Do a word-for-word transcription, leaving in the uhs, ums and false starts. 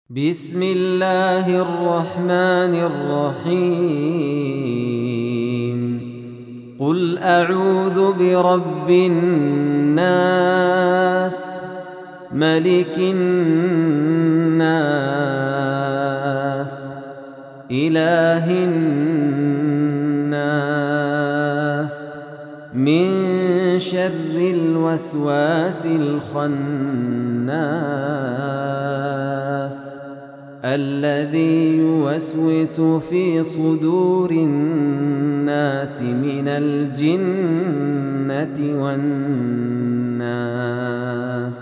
بسم الله الرحمن الرحيم قل أعوذ برب الناس ملك الناس إله الناس من شر الوسواس الخناس الذي يوسوس في صدور الناس من الجنة والناس.